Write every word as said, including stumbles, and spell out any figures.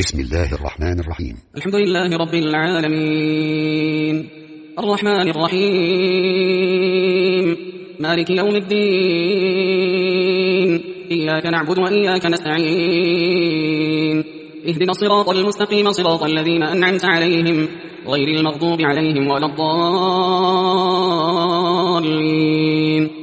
بسم الله الرحمن الرحيم. الحمد لله رب العالمين، الرحمن الرحيم، مالك يوم الدين، إياك نعبد وإياك نستعين، اهدنا الصراط المستقيم صراط الذين أنعمت عليهم غير المغضوب عليهم ولا الضالين.